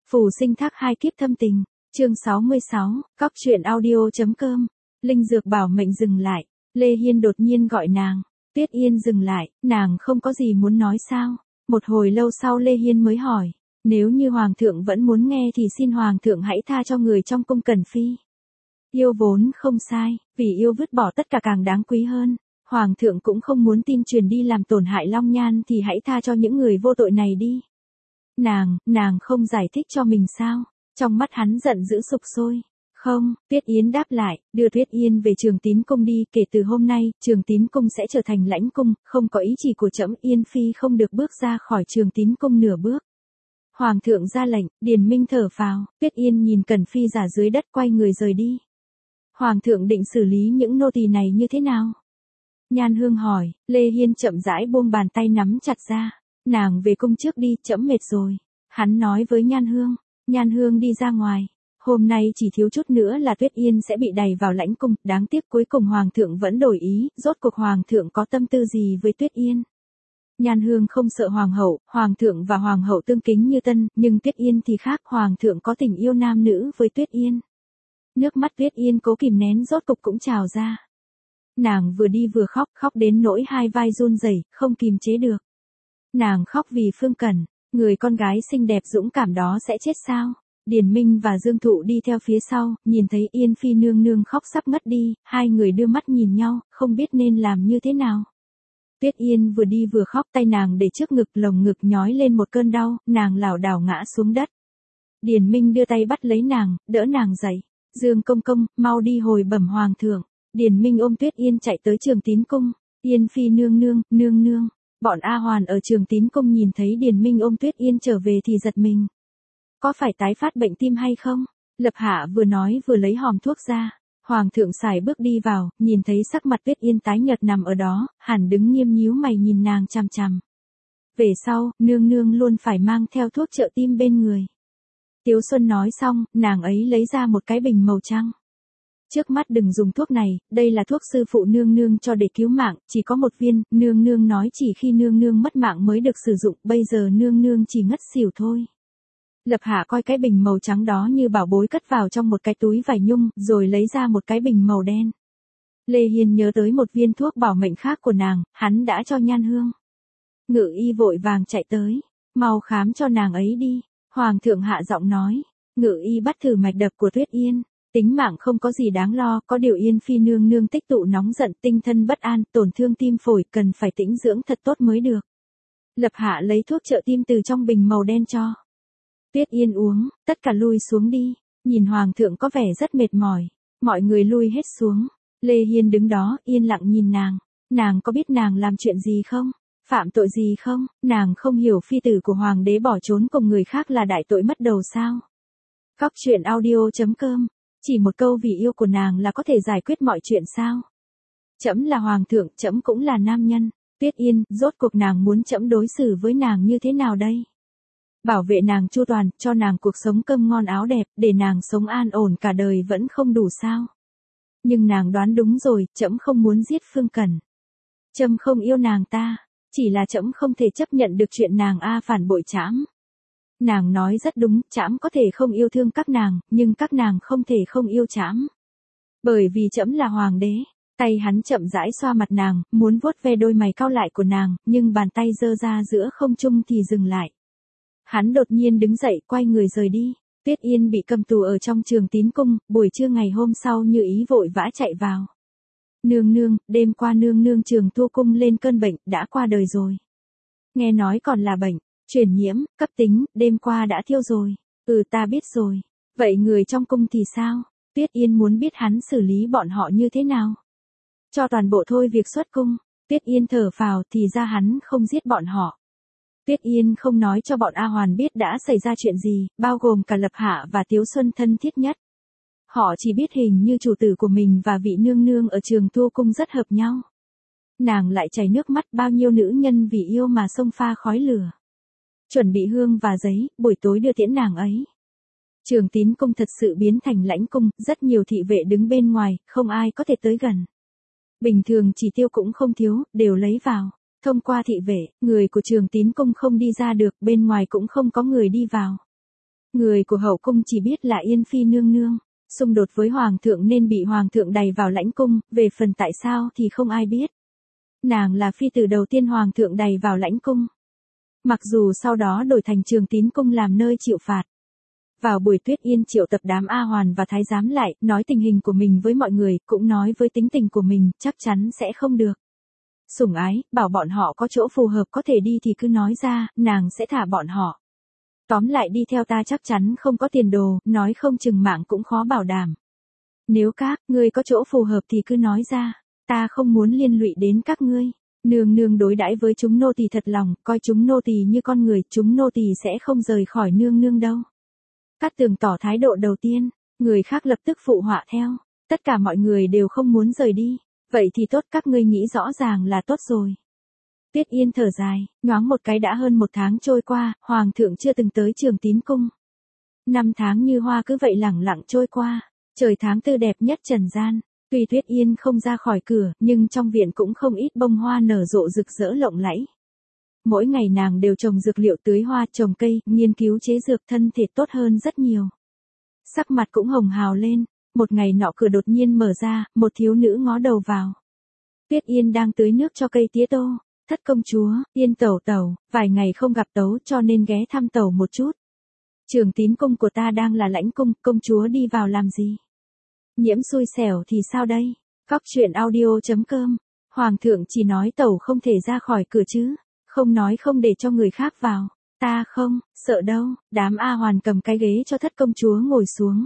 Phù sinh thác hai kiếp thâm tình, chương 66, cóc truyện audio.com. Linh dược bảo mệnh dừng lại, Lê Hiên đột nhiên gọi nàng. Tuyết Yên dừng lại, nàng không có gì muốn nói sao? Một hồi lâu sau Lê Hiên mới hỏi, nếu như Hoàng thượng vẫn muốn nghe thì xin Hoàng thượng hãy tha cho người trong cung Cẩn Phi. Yêu vốn không sai, vì yêu vứt bỏ tất cả càng đáng quý hơn. Hoàng thượng cũng không muốn tin truyền đi làm tổn hại Long Nhan thì hãy tha cho những người vô tội này đi. Nàng không giải thích cho mình sao? Trong mắt hắn giận dữ sục sôi. Không, Tuyết Yến đáp lại, đưa Tuyết Yên về Trường Tín cung đi, kể từ hôm nay, Trường Tín cung sẽ trở thành lãnh cung, không có ý chỉ của trẫm, Yên phi không được bước ra khỏi Trường Tín cung nửa bước. Hoàng thượng ra lệnh, Điền Minh thở phào, Tuyết Yên nhìn Cẩn Phi giả dưới đất quay người rời đi. Hoàng thượng định xử lý những nô tỳ này như thế nào? Nhan Hương hỏi, Lê Hiên chậm rãi buông bàn tay nắm chặt ra. Nàng về cung trước đi, trẫm mệt rồi. Hắn nói với Nhan Hương đi ra ngoài. Hôm nay chỉ thiếu chút nữa là Tuyết Yên sẽ bị đày vào lãnh cung, đáng tiếc cuối cùng Hoàng thượng vẫn đổi ý, rốt cuộc Hoàng thượng có tâm tư gì với Tuyết Yên. Nhan Hương không sợ Hoàng thượng và Hoàng hậu tương kính như tân, nhưng Tuyết Yên thì khác, Hoàng thượng có tình yêu nam nữ với Tuyết Yên. Nước mắt Tuyết Yên cố kìm nén rốt cục cũng trào ra. Nàng vừa đi vừa khóc đến nỗi hai vai run rẩy, không kìm chế được. Nàng khóc vì Phương Cẩn, người con gái xinh đẹp dũng cảm đó sẽ chết sao? Điền Minh và Dương Thụ đi theo phía sau, nhìn thấy Yên phi nương nương khóc sắp ngất đi, hai người đưa mắt nhìn nhau, không biết nên làm như thế nào. Tuyết Yên vừa đi vừa khóc, tay nàng để trước ngực, lồng ngực nhói lên một cơn đau, nàng lảo đảo ngã xuống đất. Điền Minh đưa tay bắt lấy nàng, đỡ nàng dậy. Dương công công, mau đi hồi bẩm Hoàng thượng. Điền Minh ôm Tuyết Yên chạy tới Trường Tín cung. Yên phi nương nương. Bọn A Hoàn ở Trường Tín cung nhìn thấy Điền Minh ôm Tuyết Yên trở về thì giật mình. Có phải tái phát bệnh tim hay không? Lập Hạ vừa nói vừa lấy hòm thuốc ra. Hoàng thượng sải bước đi vào, nhìn thấy sắc mặt Tuyết Yên tái nhợt nằm ở đó, hẳn đứng nghiêm nhíu mày nhìn nàng chằm chằm. Về sau, nương luôn phải mang theo thuốc trợ tim bên người. Tiếu Xuân nói xong, nàng ấy lấy ra một cái bình màu trắng. Trước mắt đừng dùng thuốc này, đây là thuốc sư phụ nương cho để cứu mạng, chỉ có một viên, nương nói chỉ khi nương mất mạng mới được sử dụng, bây giờ nương chỉ ngất xỉu thôi. Lập Hạ coi cái bình màu trắng đó như bảo bối cất vào trong một cái túi vải nhung, rồi lấy ra một cái bình màu đen. Lê Hiên nhớ tới một viên thuốc bảo mệnh khác của nàng, hắn đã cho Nhan Hương. Ngự y vội vàng chạy tới, mau khám cho nàng ấy đi. Hoàng thượng hạ giọng nói, Ngự y bắt thử mạch đập của Tuyết Yên. Tính mạng không có gì đáng lo, có điều Yên phi nương tích tụ nóng giận, tinh thần bất an, tổn thương tim phổi, cần phải tĩnh dưỡng thật tốt mới được. Lập Hạ lấy thuốc trợ tim từ trong bình màu đen cho Tuyết Yên uống, tất cả lui xuống đi. Nhìn Hoàng thượng có vẻ rất mệt mỏi, mọi người lui hết xuống. Lê Hiên đứng đó, yên lặng nhìn nàng. Nàng có biết nàng làm chuyện gì không? Phạm tội gì không? Nàng không hiểu phi tử của Hoàng đế bỏ trốn cùng người khác là đại tội mất đầu sao? Cóc truyện audio.com. Chỉ một câu vì yêu của nàng là có thể giải quyết mọi chuyện sao? Trẫm là Hoàng thượng, trẫm cũng là nam nhân. Tuyết Yên, rốt cuộc nàng muốn trẫm đối xử với nàng như thế nào đây? Bảo vệ nàng chu toàn, cho nàng cuộc sống cơm ngon áo đẹp, để nàng sống an ổn cả đời vẫn không đủ sao? Nhưng nàng đoán đúng rồi, trẫm không muốn giết Phương Cẩn. Trẫm không yêu nàng ta, chỉ là trẫm không thể chấp nhận được chuyện nàng phản bội trẫm. Nàng nói rất đúng, trẫm có thể không yêu thương các nàng, nhưng các nàng không thể không yêu trẫm. Bởi vì trẫm là Hoàng đế. Tay hắn chậm rãi xoa mặt nàng, muốn vuốt ve đôi mày cau lại của nàng, nhưng bàn tay giơ ra giữa không trung thì dừng lại. Hắn đột nhiên đứng dậy, quay người rời đi. Tuyết Yên bị cầm tù ở trong Trường Tín cung, buổi trưa ngày hôm sau như ý vội vã chạy vào. Nương, đêm qua nương Trường Thu cung lên cơn bệnh, đã qua đời rồi. Nghe nói còn là bệnh truyền nhiễm, cấp tính, đêm qua đã thiêu rồi. Ta biết rồi. Vậy người trong cung thì sao? Tuyết Yên muốn biết hắn xử lý bọn họ như thế nào. Cho toàn bộ thôi việc xuất cung. Tuyết Yên thở phào, thì ra hắn không giết bọn họ. Tuyết Yên không nói cho bọn A Hoàn biết đã xảy ra chuyện gì, bao gồm cả Lập Hạ và Tiếu Xuân thân thiết nhất. Họ chỉ biết hình như chủ tử của mình và vị nương ở Trường Thu cung rất hợp nhau. Nàng lại chảy nước mắt, bao nhiêu nữ nhân vì yêu mà xông pha khói lửa. Chuẩn bị hương và giấy, buổi tối đưa tiễn nàng ấy. Trường Tín cung thật sự biến thành lãnh cung, rất nhiều thị vệ đứng bên ngoài, không ai có thể tới gần. Bình thường chỉ tiêu cũng không thiếu, đều lấy vào. Thông qua thị vệ, người của Trường Tín cung không đi ra được, bên ngoài cũng không có người đi vào. Người của hậu cung chỉ biết là Yên Phi nương nương. Xung đột với hoàng thượng nên bị hoàng thượng đày vào lãnh cung, về phần tại sao thì không ai biết. Nàng là phi tử đầu tiên hoàng thượng đày vào lãnh cung. Mặc dù sau đó đổi thành Trường Tín cung làm nơi chịu phạt. Vào buổi Tuyết Yên triệu tập đám A Hoàn và Thái giám lại, nói tình hình của mình với mọi người, cũng nói với tính tình của mình, chắc chắn sẽ không được. Sủng ái, bảo bọn họ có chỗ phù hợp có thể đi thì cứ nói ra, nàng sẽ thả bọn họ. Tóm lại đi theo ta chắc chắn không có tiền đồ, nói không chừng mạng cũng khó bảo đảm. Nếu các ngươi có chỗ phù hợp thì cứ nói ra, ta không muốn liên lụy đến các ngươi. Nương nương đối đãi với chúng nô tỳ thật lòng, coi chúng nô tỳ như con người, chúng nô tỳ sẽ không rời khỏi nương nương đâu. Cát Tường tỏ thái độ đầu tiên, người khác lập tức phụ họa theo, tất cả mọi người đều không muốn rời đi, vậy thì tốt, các ngươi nghĩ rõ ràng là tốt rồi. Tuyết Yên thở dài, nhoáng một cái đã hơn 1 tháng trôi qua, hoàng thượng chưa từng tới Trường Tín cung. 5 tháng như hoa cứ vậy lẳng lặng trôi qua, trời tháng 4 đẹp nhất trần gian. Tuy Tuyết Yên không ra khỏi cửa, nhưng trong viện cũng không ít bông hoa nở rộ rực rỡ lộng lẫy. Mỗi ngày nàng đều trồng dược liệu, tưới hoa, trồng cây, nghiên cứu chế dược, thân thể tốt hơn rất nhiều. Sắc mặt cũng hồng hào lên, một ngày nọ cửa đột nhiên mở ra, một thiếu nữ ngó đầu vào. Tuyết Yên đang tưới nước cho cây tía tô. Thất công chúa, Yên tẩu tẩu, vài ngày không gặp tấu cho nên ghé thăm tẩu một chút. Trường Tín cung của ta đang là lãnh cung, công chúa đi vào làm gì? Nhiễm xui xẻo thì sao đây? Cóc truyện audio.com. Hoàng thượng chỉ nói tẩu không thể ra khỏi cửa chứ, không nói không để cho người khác vào. Ta không, sợ đâu. Đám A Hoàn cầm cái ghế cho thất công chúa ngồi xuống.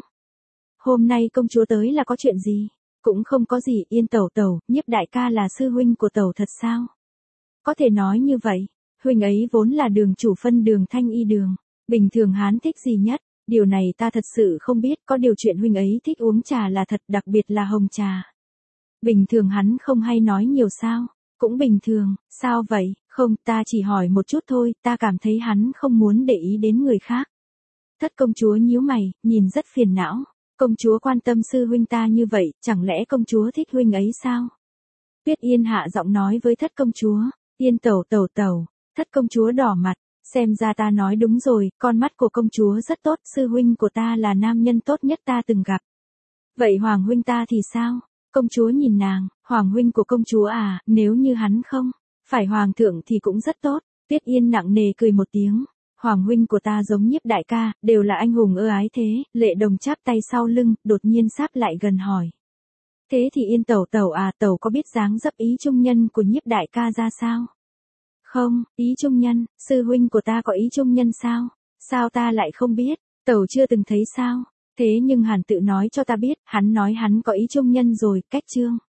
Hôm nay công chúa tới là có chuyện gì? Cũng không có gì, Yên tẩu tẩu, Nhiếp đại ca là sư huynh của tẩu thật sao? Có thể nói như vậy, huynh ấy vốn là đường chủ phân đường Thanh Y đường. Bình thường hắn thích gì nhất? Điều này ta thật sự không biết, có điều chuyện huynh ấy thích uống trà là thật, đặc biệt là hồng trà. Bình thường hắn không hay nói nhiều sao? Cũng bình thường, sao vậy? Không, ta chỉ hỏi một chút thôi, ta cảm thấy hắn không muốn để ý đến người khác. Thất công chúa nhíu mày, nhìn rất phiền não. Công chúa quan tâm sư huynh ta như vậy, chẳng lẽ công chúa thích huynh ấy sao? Tuyết Yên hạ giọng nói với thất công chúa. Yên tẩu tẩu tẩu, thất công chúa đỏ mặt, xem ra ta nói đúng rồi, con mắt của công chúa rất tốt, sư huynh của ta là nam nhân tốt nhất ta từng gặp. Vậy hoàng huynh ta thì sao? Công chúa nhìn nàng, hoàng huynh của công chúa à, nếu như hắn không phải hoàng thượng thì cũng rất tốt. Tuyết Yên nặng nề cười một tiếng, hoàng huynh của ta giống Nhiếp đại ca, đều là anh hùng ưa ái thế. Lệ Đồng chắp tay sau lưng, đột nhiên sáp lại gần hỏi. Thế thì Yên tẩu tẩu à, tẩu có biết dáng dấp ý trung nhân của Nhiếp đại ca ra sao? Không, ý trung nhân, sư huynh của ta có ý trung nhân sao? Sao ta lại không biết, tẩu chưa từng thấy sao? Thế nhưng Hàn tự nói cho ta biết, hắn nói hắn có ý trung nhân rồi, cách chương.